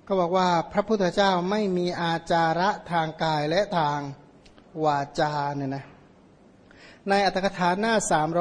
ก็บอกว่าพระพุทธเจ้าไม่มีอาจาระทางกายและทางวาจาเนี่ยนะในอัตถกถาหน้า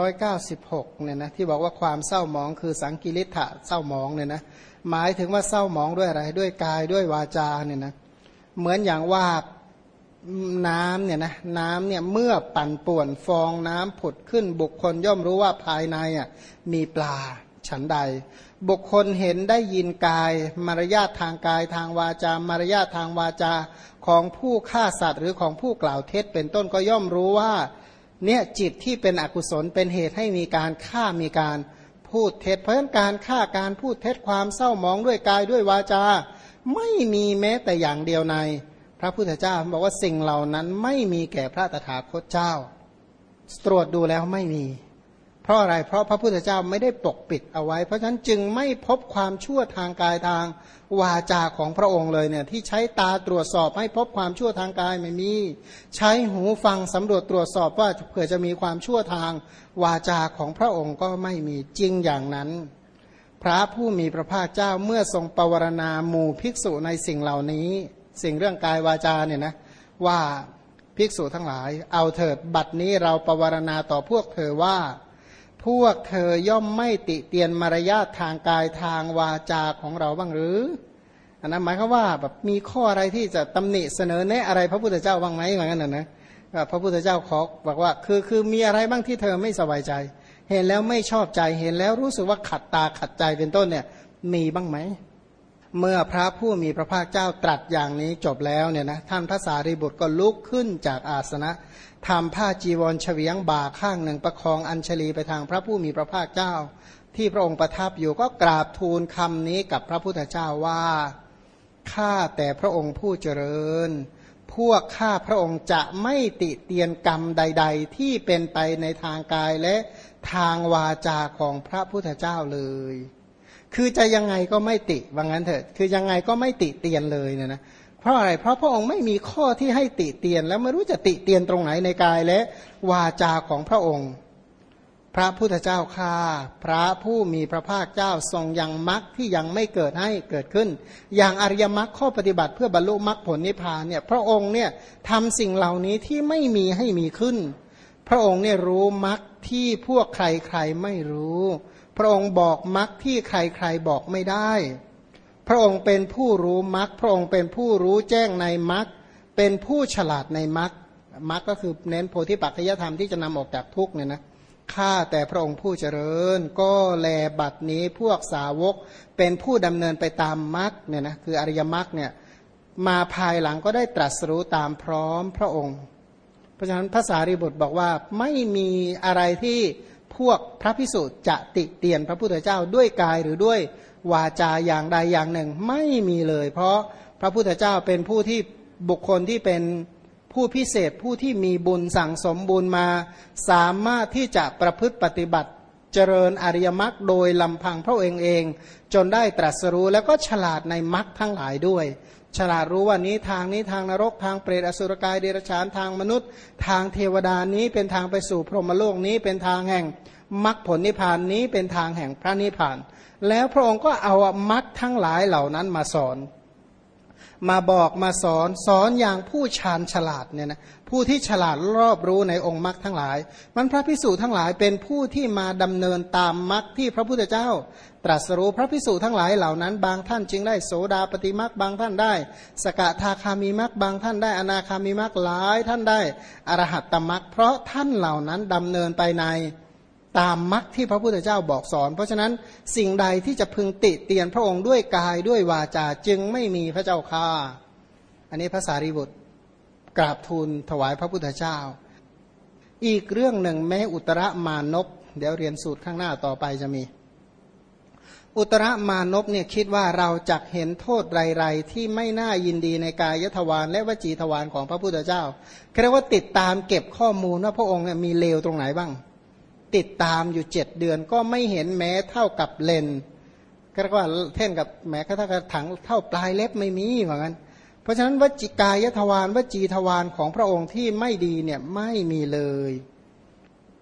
396เนี่ยนะที่บอกว่าความเศร้าหมองคือสังกิริทะเศร้าหมองเนี่ยนะหมายถึงว่าเศร้าหมองด้วยอะไรด้วยกายด้วยวาจาเนี่ยนะเหมือนอย่างว่าน้ำเนี่ยนะน้ำเนี่ยเมื่อปั่นป่วนฟองน้ำผุดขึ้นบุคคลย่อมรู้ว่าภายในอ่ะมีปลาฉันใดบุคคลเห็นได้ยินกายมารยาททางกายทางวาจามารยาททางวาจาของผู้ฆ่าสัตว์หรือของผู้กล่าวเท็จเป็นต้นก็ย่อมรู้ว่าเนี่ยจิตที่เป็นอกุศลเป็นเหตุให้มีการฆ่ามีการพูดเท็จเพราะฉะนั้นการฆ่าการพูดเท็จความเศร้าหมองด้วยกายด้วยวาจาไม่มีแม้แต่อย่างเดียวในพระพุทธเจ้าบอกว่าสิ่งเหล่านั้นไม่มีแก่พระตถาคตเจ้าตรวจดูแล้วไม่มีเพราะอะไรเพราะพระพุทธเจ้าไม่ได้ปกปิดเอาไว้เพราะฉะนั้นจึงไม่พบความชั่วทางกายทางวาจาของพระองค์เลยเนี่ยที่ใช้ตาตรวจสอบให้พบความชั่วทางกายไม่มีใช้หูฟังสำรวจตรวจสอบว่าเผื่อจะมีความชั่วทางวาจาของพระองค์ก็ไม่มีจริงอย่างนั้นพระผู้มีพระภาคเจ้าเมื่อทรงปวารณาหมู่ภิกษุในสิ่งเหล่านี้สิ่งเรื่องกายวาจาเนี่ยนะว่าภิกษุทั้งหลายเอาเถิดบัดนี้เราปวารณาต่อพวกเธอว่าพวกเธอย่อมไม่ติเตียนมารยาททางกายทางวาจาของเราบ้างหรืออันนั้นหมายความว่าแบบมีข้ออะไรที่จะตำหนิเสนอแนะอะไรพระพุทธเจ้าบ้างไหมอย่างนั้นนะพระพุทธเจ้าขอบอกว่าคือมีอะไรบ้างที่เธอไม่สบายใจเห็นแล้วไม่ชอบใจเห็นแล้วรู้สึกว่าขัดตาขัดใจเป็นต้นเนี่ยมีบ้างไหมเมื่อพระผู้มีพระภาคเจ้าตรัสอย่างนี้จบแล้วเนี่ยนะท่านพระสารีบุตรก็ลุกขึ้นจากอาสนะทำผ้าจีวรเฉวียงบ่าข้างหนึ่งประคองอัญชลีไปทางพระผู้มีพระภาคเจ้าที่พระองค์ประทับอยู่ก็กราบทูลคำนี้กับพระพุทธเจ้าว่าข้าแต่พระองค์ผู้เจริญพวกข้าพระองค์จะไม่ติเตียนกรรมใดๆที่เป็นไปในทางกายและทางวาจาของพระพุทธเจ้าเลยคือจะยังไงก็ไม่ติว่างั้นเถิดคือยังไงก็ไม่ติเตียนเลยเนี่ยนะเพราะอะไรเพราะพระองค์ไม่มีข้อที่ให้ติเตียนแล้วไม่รู้จะติเตียนตรงไหนในกายและวาจาของพระองค์พระพุทธเจ้าข้าพระผู้มีพระภาคเจ้าทรงยังมรรคที่ยังไม่เกิดให้เกิดขึ้นอย่างอริยมรรคข้อปฏิบัติเพื่อบรรลุมรรคผลนิพพานเนี่ยพระองค์เนี่ยทำสิ่งเหล่านี้ที่ไม่มีให้มีขึ้นพระองค์เนี่ยรู้มรรคที่พวกใครๆไม่รู้พระองค์บอกมรรคที่ใครๆบอกไม่ได้พระองค์เป็นผู้รู้มรรคพระองค์เป็นผู้รู้แจ้งในมรรคเป็นผู้ฉลาดในมรรคมรรคก็คือเน้นโพธิปัจจยธรรมที่จะนำออกจากทุกข์เนี่ยนะข้าแต่พระองค์ผู้เจริญก็แลบัดนี้พวกสาวกเป็นผู้ดำเนินไปตามมรรคเนี่ยนะคืออริยมรรคเนี่ยมาภายหลังก็ได้ตรัสรู้ตามพร้อมพระองค์เพราะฉะนั้นพระสารีบุตรบอกว่าไม่มีอะไรที่พวกพระภิกษุจะติเตียนพระพุทธเจ้าด้วยกายหรือด้วยวาจาอย่างใดอย่างหนึ่งไม่มีเลยเพราะพระพุทธเจ้าเป็นผู้ที่บุคคลที่เป็นผู้พิเศษผู้ที่มีบุญสั่งสมบุญมาสามารถที่จะประพฤติปฏิบัติเจริญอริยมรรคโดยลำพังพระองค์เองจนได้ตรัสรู้แล้วก็ฉลาดในมรรคทั้งหลายด้วยฉลาดรู้ว่านี้ทางนรกทางเปรตอสุรกายเดรัจฉานทางมนุษย์ทางเทวดานี้เป็นทางไปสู่พรหมโลกนี้เป็นทางแห่งมรรคผลนิพพานนี้เป็นทางแห่งพระนิพพานแล้วพระองค์ก็เอามรรคทั้งหลายเหล่านั้นมาสอนมาบอกมาสอนอย่างผู้ชาญฉลาดเนี่ยนะผู้ที่ฉลาดรอบรู้ในองค์มรรคทั้งหลายมันพระภิกษุทั้งหลายเป็นผู้ที่มาดำเนินตามมรรคที่พระพุทธเจ้าตรัสรู้พระภิกษุทั้งหลายเหล่านั้นบางท่านจึงได้โสดาปัตติมรรคบางท่านได้สกทาคามีมรรคบางท่านได้อนาคามีมรรคหลายท่านได้อรหัตตมรรคเพราะท่านเหล่านั้นดำเนินไปในตามมรรคที่พระพุทธเจ้าบอกสอนเพราะฉะนั้นสิ่งใดที่จะพึงติเตียนพระองค์ด้วยกายด้วยวาจาจึงไม่มีพระเจ้าค่าอันนี้พระสารีบุตรกราบทูลถวายพระพุทธเจ้าอีกเรื่องหนึ่งแม้อุตรมานพเดี๋ยวเรียนสูตรข้างหน้าต่อไปจะมีอุตรมานพเนี่ยคิดว่าเราจักเห็นโทษไรๆที่ไม่น่ายินดีในกายทวารและวจีทวารของพระพุทธเจ้าเรียกว่าติดตามเก็บข้อมูลว่าพระองค์มีเลวตรงไหนบ้างติดตามอยู่7 เดือนก็ไม่เห็นแม้เท่ากับเลนก็เรียกว่าเท่นกับแม้กระทั่งถังเท่าปลายเล็บไม่มีเหมือนกันเพราะฉะนั้นวจิกายทวารวจีทวารของพระองค์ที่ไม่ดีเนี่ยไม่มีเลย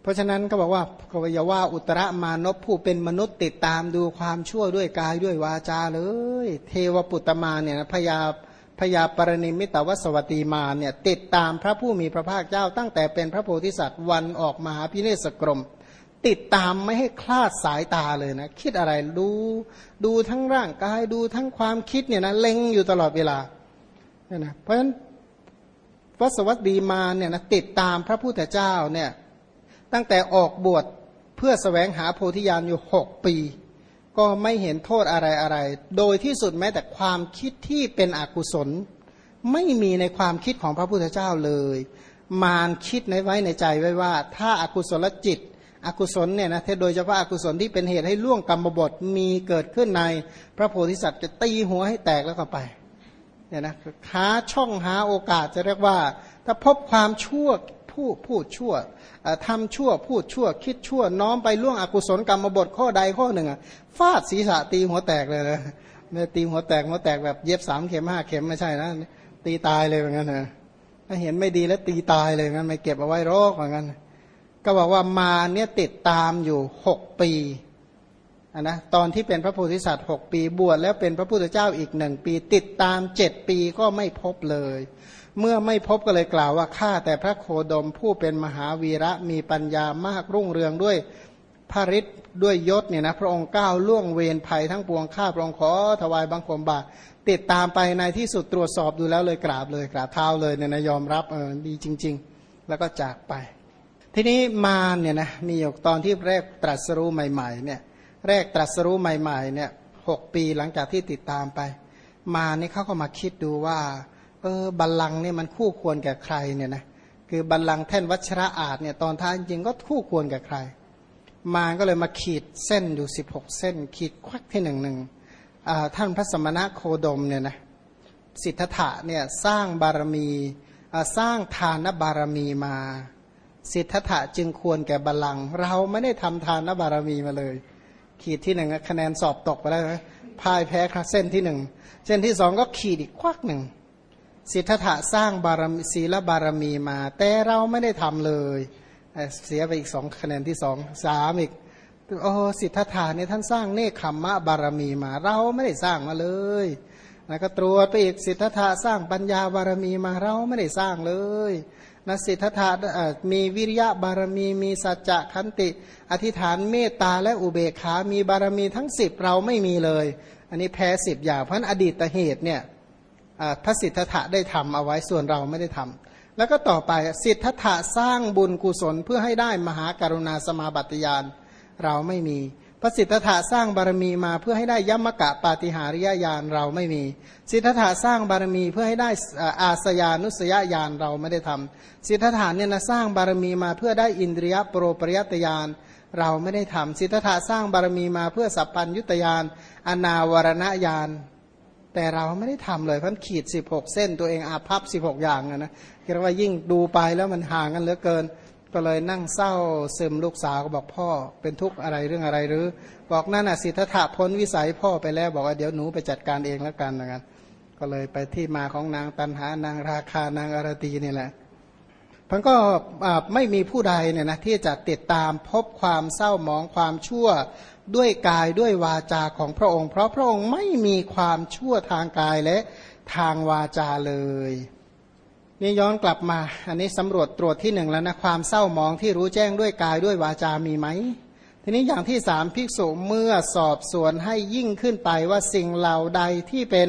เพราะฉะนั้นก็บอกว่าก็อย่าว่าอุตรมานพผู้เป็นมนุษย์ติดตามดูความชั่วด้วยกายด้วยวาจาเลยเทวปุตตมารเนี่ยนะพญาปรนิมิตวสวัตตีมารเนี่ยติดตามพระผู้มีพระภาคเจ้าตั้งแต่เป็นพระโพธิสัตว์วันออกมหาพิเนศกรมติดตามไม่ให้คลาดสายตาเลยนะคิดอะไรดูทั้งร่างกายดูทั้งความคิดเนี่ยนะเล็งอยู่ตลอดเวลาเนี่ยนะเพราะฉะนั้นวสวัตตีมารเนี่ยนะติดตามพระพุทธเจ้าเนี่ยตั้งแต่ออกบวชเพื่อแสวงหาโพธิญาณอยู่6 ปีก็ไม่เห็นโทษอะไรโดยที่สุดแม้แต่ความคิดที่เป็นอกุศลไม่มีในความคิดของพระพุทธเจ้าเลยมารคิดไว้ในใจไว้ว่าถ้าอกุศลจิตอกุศลเนี่ยนะโดยเฉพาะอกุศลที่เป็นเหตุให้ล่วงกรรมบทมีเกิดขึ้นในพระโพธิสัตว์จะตีหัวให้แตกแล้วก็ไปเนี่ยนะหาช่องหาโอกาสจะเรียกว่าถ้าพบความชั่วพูดชั่วทำชั่วพูดชั่วคิดชั่วน้อมไปล่วงอกุศลกรรมบทข้อใดข้อหนึ่งฟาดศีรษะตีหัวแตกเลยนะเนี่ยตีหัวแตกแบบเย็บ3 เข็ม 5 เข็มไม่ใช่นะตีตายเลยเหมือนกันนะถ้าเห็นไม่ดีแล้วตีตายเลยงั้นไม่เก็บเอาไว้โรคเหมือนกันก็บอกว่ามาเนี่ยติดตามอยู่6 ปีนะตอนที่เป็นพระโพธิสัตว์6 ปีบวชแล้วเป็นพระพุทธเจ้าอีก1 ปีติดตาม7 ปีก็ไม่พบเลยเมื่อไม่พบก็เลยกล่าวว่าข้าแต่พระโคดมผู้เป็นมหาวีระมีปัญญามากรุ่งเรืองด้วยพระฤทธิ์ด้วยยศเนี่ยนะพระองค์ก้าวล่วงเวรภัยทั้งปวงข้าพระองค์ขอถวายบังคมบาตรติดตามไปในที่สุดตรวจสอบดูแล้วเลยกราบเท้าเลยเนี่ยนะยอมรับดีจริงๆแล้วก็จากไปทีนี้มารเนี่ยนะมีอยู่ตอนที่แรกตรัสรู้ใหม่ๆเนี่ยแรกตรัสรู้ใหม่ๆเนี่ย6 ปีหลังจากที่ติดตามไปมารนี่เขาก็มาคิดดูว่าบัลลังก์เนี่ยมันคู่ควรแก่ใครเนี่ยนะคือบัลลังก์แท่นวัชระอาจเนี่ยตอนท้ายจริงก็คู่ควรแก่ใครมารก็เลยมาขีดเส้นอยู่16 เส้นขีดควักที่หนึ่งท่านพระสมณะโคดมเนี่ยนะสิทธัตถะเนี่ยสร้างบารมีสร้างทานบารมีมาสิทธัตถะจึงควรแก่บัลลังก์เราไม่ได้ทำทานบารมีมาเลยขีดที่1คะแนนสอบตกไปแล้วนะพ่ายแพ้เส้นที่1เส้นที่2ก็ขีดอีกควักหนึ่งสิทธัตถะสร้างบารมีศีลบารมีมาแต่เราไม่ได้ทำเลยเสียไปอีก2คะแนนที่2 3อีกสิทธัตถะเนี่ยท่านสร้างเนคขมมะบารมีมาเราไม่ได้สร้างมาเลยแล้วก็ตรวจไปอีกสิทธัตถะสร้างปัญญาบารมีมาเราไม่ได้สร้างเลยนะสิทธัตถะมีวิริยะบารมีมีสัจจะขันติอธิษฐานเมตตาและอุเบกขามีบารมีทั้ง10เราไม่มีเลยอันนี้แพ้10อย่างเพราะอดีตเหตุเนี่ยพระสิทธัตถะได้ทำเอาไว้ส่วนเราไม่ได้ทำแล้วก็ต่อไปสิทธัตถะสร้างบุญกุศลเพื่อให้ได้มหากรุณาสมาบัติญาณเราไม่มีพระสิทธัตถะสร้างบารมีมาเพื่อให้ได้ยัมมกะปาฏิหาริยญาณเราไม่มีสิทธัตถะสร้างบารมีเพื่อให้ได้อาสยานุสยญาณเราไม่ได้ทำสิทธัตถะเนี่ยนะสร้างบารมีมาเพื่อได้อินทรียโปรปริยตญาณเราไม่ได้ทำสิทธัตถะสร้างบารมีมาเพื่อสัพพัญญุตญาณอนาวรณญาณแต่เราไม่ได้ทำเลยเพราะขีด16 เส้นตัวเองอาภัพ16 อย่างนะคิดว่ายิ่งดูไปแล้วมันห่างกันเหลือเกินก็เลยนั่งเศร้าซึมลูกสาวก็บอกพ่อเป็นทุกข์อะไรเรื่องอะไรหรือบอกนั่นน่ะสิทธัตถะพ้นวิสัยพ่อไปแล้วบอกว่าเดี๋ยวหนูไปจัดการเองแล้วกันนะครับก็เลยไปที่มาของนางตันหานางราคานางอรตีนี่แหละพันก็ไม่มีผู้ใดเนี่ยนะที่จะติดตามพบความเศร้าหมองความชั่วด้วยกายด้วยวาจาของพระองค์เพราะพระองค์ไม่มีความชั่วทางกายและทางวาจาเลยนี่ย้อนกลับมาอันนี้สำรวจตรวจที่1แล้วนะความเศร้าหมองที่รู้แจ้งด้วยกายด้วยวาจามีไหมทีนี้อย่างที่3ภิกษุเมื่อสอบสวนให้ยิ่งขึ้นไปว่าสิ่งเหล่าใดที่เป็น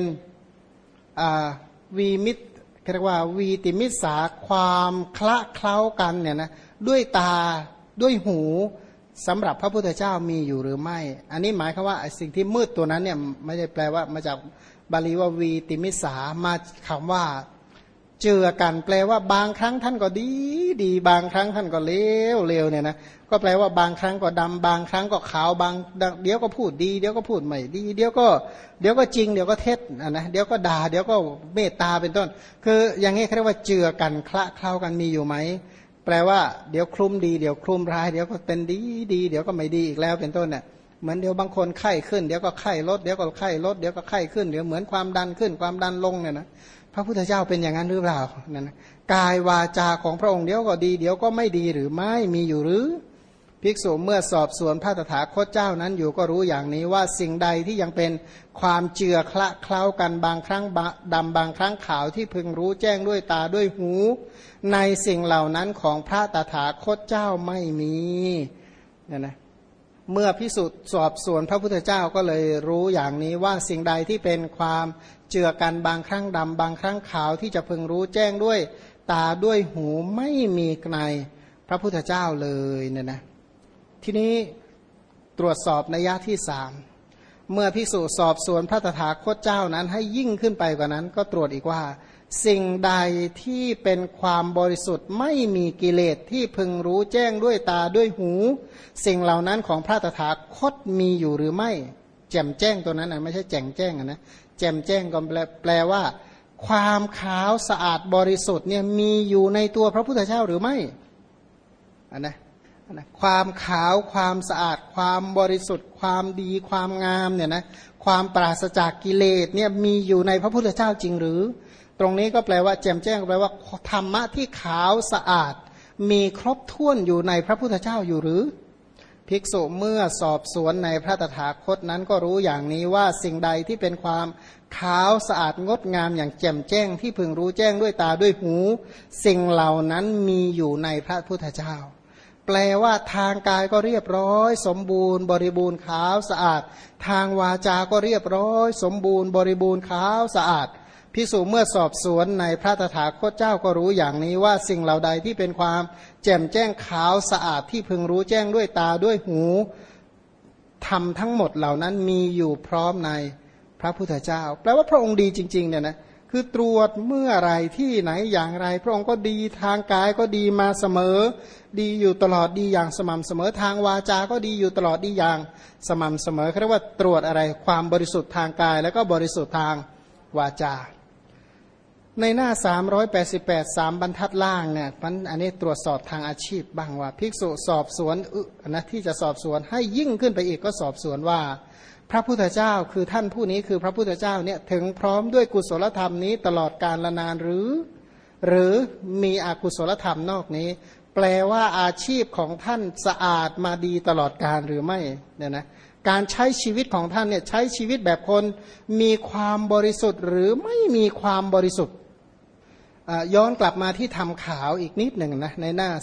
วีมิตเรียกว่าวีติมิสาความคละเคล้ากันเนี่ยนะด้วยตาด้วยหูสำหรับพระพุทธเจ้ามีอยู่หรือไม่อันนี้หมายความว่าสิ่งที่มืดตัวนั้นเนี่ยไม่ได้แปลว่ามาจากบาลีว่าวีติมิสามาคำว่าเจอกันแปลว่าบางครั้งท่านก็ดีบางครั้งท่านก็เลวเนี่ยนะก็แปลว่าบางครั้งก็ดำบางครั้งก็ขาวบางเดี๋ยวก็พูดดีเดี๋ยวก็พูดไม่ดีเดี๋ยวก็จริงเดี๋ยวก็เท็จนะเดี๋ยวก็ด่าเดี๋ยวก็เมตตาเป็นต้นคืออย่างนี้เขาเรียกว่าเจือกันคละเคล้ากันมีอยู่ไหมแปลว่าเดี๋ยวคลุมดีเดี๋ยวคลุมร้ายเดี๋ยวก็เป็นดีเดี๋ยวก็ไม่ดีอีกแล้วเป็นต้นเนี่ยเหมือนเดี๋ยวบางคนไข้ขึ้นเดี๋ยวก็ไข้ลดเดี๋ยวก็ไข้ลดเดี๋ยวก็ไข้ขึ้นเดี๋ยวเหมือนความดันขึ้นความดันลงเนี่ยนะพระพุทธเจ้าเป็นอย่างนั้นหรือเปล่านั่นนะกายวาจาของพระองค์เดี๋ยวก็ดีเดี๋ยวก็ไม่ดีหรือไม่มีอยู่หรือภิกษุเมื่อสอบสวนพระตถาคตเจ้านั้นอยู่ก็รู้อย่างนี้ว่าสิ่งใดที่ยังเป็นความเจือคละเคล้ากันบางครั้งดำบางครั้งขาวที่พึงรู้แจ้งด้วยตาด้วยหูในสิ่งเหล่านั้นของพระตถาคตเจ้าไม่มีเนี่ยนะเมื่อพิสุทธิ์สอบสวนพระพุทธเจ้าก็เลยรู้อย่างนี้ว่าสิ่งใดที่เป็นความเจือกันบางครั้งดำบางครั้งขาวที่จะพึงรู้แจ้งด้วยตาด้วยหูไม่มีในพระพุทธเจ้าเลยเนี่ยนะทีนี้ตรวจสอบนัยยะที่สามเมื่อภิกษุสอบสวนพระตถาคตเจ้านั้นให้ยิ่งขึ้นไปกว่านั้นก็ตรวจอีกว่าสิ่งใดที่เป็นความบริสุทธิ์ไม่มีกิเลสที่พึงรู้แจ้งด้วยตาด้วยหูสิ่งเหล่านั้นของพระตถาคตมีอยู่หรือไม่แจ่มแจ้งตัวนั้นนะไม่ใช่แจ่งแจ้งนะแจ่มแจ้งก็แปลว่าความขาวสะอาดบริสุทธิ์เนี่ยมีอยู่ในตัวพระพุทธเจ้าหรือไม่นะความขาวความสะอาดความบริสุทธิ์ความดีความงามเนี่ยนะความปราศจากกิเลสเนี่ยมีอยู่ในพระพุทธเจ้าจริงหรือตรงนี้ก็แปลว่าแจ่มแจ้งก็แปลว่าธรรมะที่ขาวสะอาดมีครบถ้วนอยู่ในพระพุทธเจ้าอยู่หรือภิกษุเมื่อสอบสวนในพระตถาคตนั้นก็รู้อย่างนี้ว่าสิ่งใดที่เป็นความขาวสะอาดงดงามอย่างแจ่มแจ้งที่พึงรู้แจ้งด้วยตาด้วยหูสิ่งเหล่านั้นมีอยู่ในพระพุทธเจ้าแปลว่าทางกายก็เรียบร้อยสมบูรณ์บริบูรณ์ขาวสะอาดทางวาจาก็เรียบร้อยสมบูรณ์บริบูรณ์ขาวสะอาดภิกษุเมื่อสอบสวนในพระตถาคตเจ้าก็รู้อย่างนี้ว่าสิ่งเหล่าใดที่เป็นความแจ่มแจ้งขาวสะอาดที่พึงรู้แจ้งด้วยตาด้วยหูธรรมทั้งหมดเหล่านั้นมีอยู่พร้อมในพระพุทธเจ้าแปลว่าพระองค์ดีจริงๆเนี่ยนะคือตรวจเมื่อไรที่ไหนอย่างไรพระองค์ก็ดีทางกายก็ดีมาเสมอดีอยู่ตลอดดีอย่างสม่ำเสมอทางวาจาก็ดีอยู่ตลอดดีอย่างสม่ำเสมอเรียกว่าตรวจอะไรความบริสุทธิ์ทางกายแล้วก็บริสุทธิ์ทางวาจาในหน้า388 3บรรทัดล่างเนี่ยอันนี้ตรวจสอบทางอาชีพบ้างว่าภิกษุสอบสวนนะที่จะสอบสวนให้ยิ่งขึ้นไปอีกก็สอบสวนว่าพระพุทธเจ้าคือท่านผู้นี้คือพระพุทธเจ้าเนี่ยถึงพร้อมด้วยกุศลธรรมนี้ตลอดกาลนานหรือมีอกุศลธรรมนอกนี้แปลว่าอาชีพของท่านสะอาดมาดีตลอดกาลหรือไม่เนี่ยนะการใช้ชีวิตของท่านเนี่ยใช้ชีวิตแบบคนมีความบริสุทธิ์หรือไม่มีความบริสุทธิ์ย้อนกลับมาที่ทำขาวอีกนิดหนึ่งนะในหน้า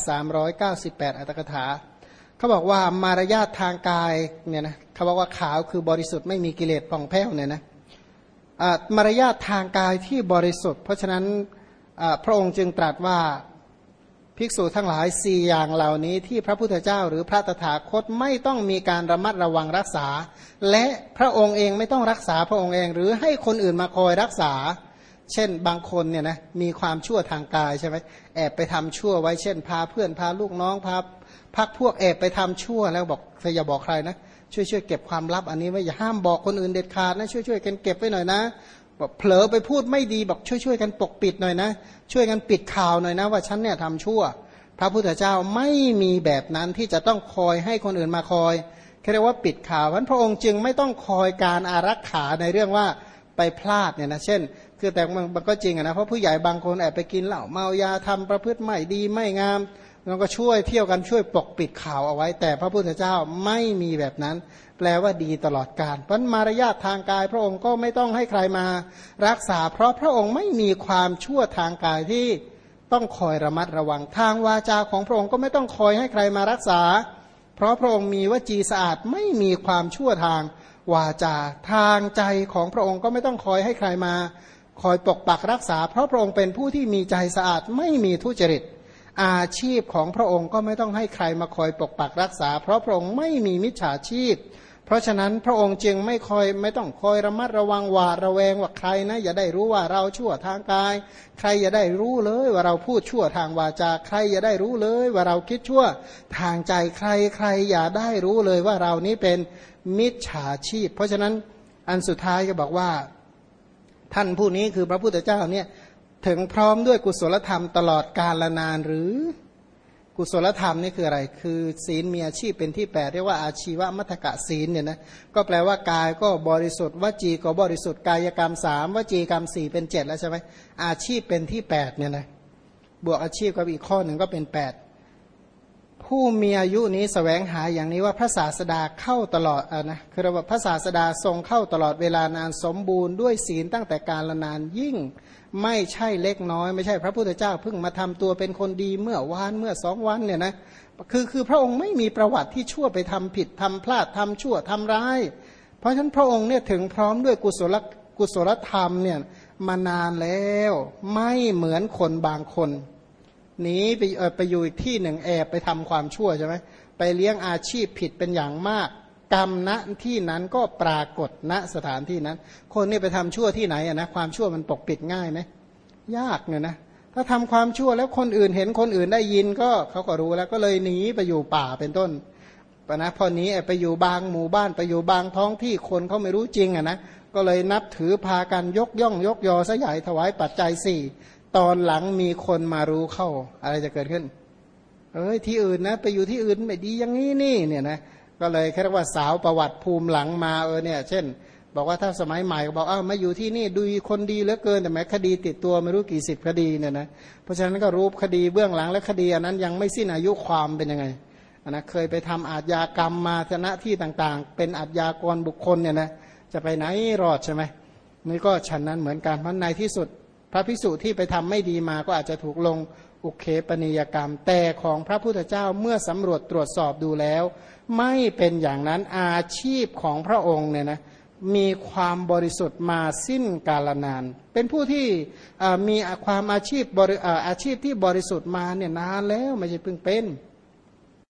398อัตถกถาเขาบอกว่ามารยาททางกายเนี่ยนะเขาบอกว่าขาวคือบริสุทธิ์ไม่มีกิเลสผ่องแผ้วเนี่ยนะมารยาททางกายที่บริสุทธิ์เพราะฉะนั้นพระองค์จึงตรัสว่าภิกษุทั้งหลาย4อย่างเหล่านี้ที่พระพุทธเจ้าหรือพระตถาคตไม่ต้องมีการระมัดระวังรักษาและพระองค์เองไม่ต้องรักษาพระองค์เองหรือให้คนอื่นมาคอยรักษาเช่นบางคนเนี่ยนะมีความชั่วทางกายใช่ไหมแอบไปทำชั่วไว้เช่นพาเพื่อนพาลูกน้องพาพักพวกแอบไปทำชั่วแล้วบอกเธออย่าบอกใครนะช่วยเก็บความลับอันนี้ไว้อย่าห้ามบอกคนอื่นเด็ดขาดนะช่วยกันเก็บไว้หน่อยนะบอกเผลอไปพูดไม่ดีบอกช่วยกันปกปิดหน่อยนะช่วยกันปิดข่าวหน่อยนะว่าฉันเนี่ยทำชั่วพระพุทธเจ้าไม่มีแบบนั้นที่จะต้องคอยให้คนอื่นมาคอยเรียกว่าปิดข่าวพระองค์จึงไม่ต้องคอยการอารักขาในเรื่องว่าไปพลาดเนี่ยนะเช่นคือแต่มันก็จริงนะเพราะผู้ใหญ่บางคนแอบไปกินเหล้าเมายาทำประพฤติไม่ดีไม่งามเราก็ช่วยเที่ยวกันช่วยปกปิดข่าวเอาไว้แต่พระพุทธเจ้าไม่มีแบบนั้นแปลว่าดีตลอดกาลเพราะมารยาททางกายพระองค์ก็ไม่ต้องให้ใครมารักษาเพราะพระองค์ไม่มีความชั่วทางกายที่ต้องคอยระมัดระวังทางวาจาของพระองค์ก็ไม่ต้องคอยให้ใครมารักษาเพราะพระองค์มีวจีสะอาดไม่มีความชั่วทางวาจาทางใจของพระองค์ก็ไม่ต้องคอยให้ใครมาคอยปกปักรักษาเพราะพระองค์เป็นผู้ที่มีใจสะอาดไม่มีทุจริตอาชีพของพระองค์ก็ไม่ต้องให้ใครมาคอยปกปักรักษาเพราะพระองค์ไม่มีมิจฉาชีพเพราะฉะนั้นพระองค์จึงไม่ต้องคอยระมัดระวังหวาดระแวงว่าใครนะอย่าได้รู้ว่าเราชั่วทางกายใครอย่าได้รู้เลยว่าเราพูดชั่วทางวาจาใครอย่าได้รู้เลยว่าเราคิดชั่วทางใจใครอย่าได้รู้เลยว่าเรานี้เป็นมิจฉาชีพเพราะฉะนั้นอันสุดท้ายก็บอกว่าท่านผู้นี้คือพระพุทธเจ้าเนี่ยถึงพร้อมด้วยกุศลธรรมตลอดกาลนานหรือกุศลธรรมนี่คืออะไรคือศีลมีอาชีพเป็นที่แปดเรียกว่าอาชีวมัตถกะศีลเนี่ยนะก็แปลว่ากายก็บริสุทธิ์วจีก็บริสุทธิ์กายกรรมสามวจีกรรมสี่เป็นเจ็ดแล้วใช่ไหมอาชีพเป็นที่แปดเนี่ยนะบวกอาชีพกับอีกข้อหนึ่งก็เป็นแปดผู้มีอายุนี้แสวงหาอย่างนี้ว่าพระศาสดาเข้าตลอดนะคือว่าพระศาสดาทรงเข้าตลอดเวลานานสมบูรณ์ด้วยศีลตั้งแต่การละนานยิ่งไม่ใช่เล็กน้อยไม่ใช่พระพุทธเจ้าเพิ่งมาทำตัวเป็นคนดีเมื่อวานเมื่อ2 วันเนี่ยนะคือพระองค์ไม่มีประวัติที่ชั่วไปทำผิดทำพลาดทำชั่วทำร้ายเพราะฉะนั้นพระองค์เนี่ยถึงพร้อมด้วยกุศลธรรมเนี่ยมานานแล้วไม่เหมือนคนบางคนหนีไปอยู่อีกที่หนึ่งแอบไปทำความชั่วใช่ไหมไปเลี้ยงอาชีพผิดเป็นอย่างมากกรรมณที่นั้นก็ปรากฏณสถานที่นั้นคนนี่ไปทำชั่วที่ไหนอะนะความชั่วมันปกปิดง่ายไหมยากเนี่ยนะถ้าทำความชั่วแล้วคนอื่นเห็นคนอื่นได้ยินก็เขาก็รู้แล้วก็เลยหนีไปอยู่ป่าเป็นต้นนะพอหนีไปอยู่บางหมู่บ้านไปอยู่บางท้องที่คนเขาไม่รู้จริงอะนะก็เลยนับถือพากันยกย่องยกยอซะใหญ่ถวายปัจจัย4ตอนหลังมีคนมารู้เข้าอะไรจะเกิดขึ้นที่อื่นนะไปอยู่ที่อื่นไม่ดีอย่างนี้นี่เนี่ยนะก็เลยแค่ว่าสาวประวัติภูมิหลังมาเนี่ยเช่นบอกว่าถ้าสมัยใหม่ก็บอกมาอยู่ที่นี่ดูคนดีเหลือเกินแต่แม้คดีติดตัวไม่รู้กี่10 คดีเนี่ยนะเพราะฉะนั้นก็รู้คดีเบื้องหลังและคดีอันนั้นยังไม่สิ้นอายุความเป็นยังไงนะเคยไปทำอาชญากรรมมาณที่ต่างๆเป็นอาชญากรบุคคลเนี่ยนะจะไปไหนรอดใช่ไหมนี่ก็ฉันนั้นเหมือนกันเพราะในที่สุดพระภิกษุที่ไปทำไม่ดีมาก็อาจจะถูกลงอุเคปนิยกรรมแต่ของพระพุทธเจ้าเมื่อสำรวจตรวจสอบดูแล้วไม่เป็นอย่างนั้นอาชีพของพระองค์เนี่ยนะมีความบริสุทธิ์มาสิ้นกาลนานเป็นผู้ที่มีความอาชีพที่บริสุทธิ์มาเนี่ยนานแล้วไม่ใช่เพิ่งเป็น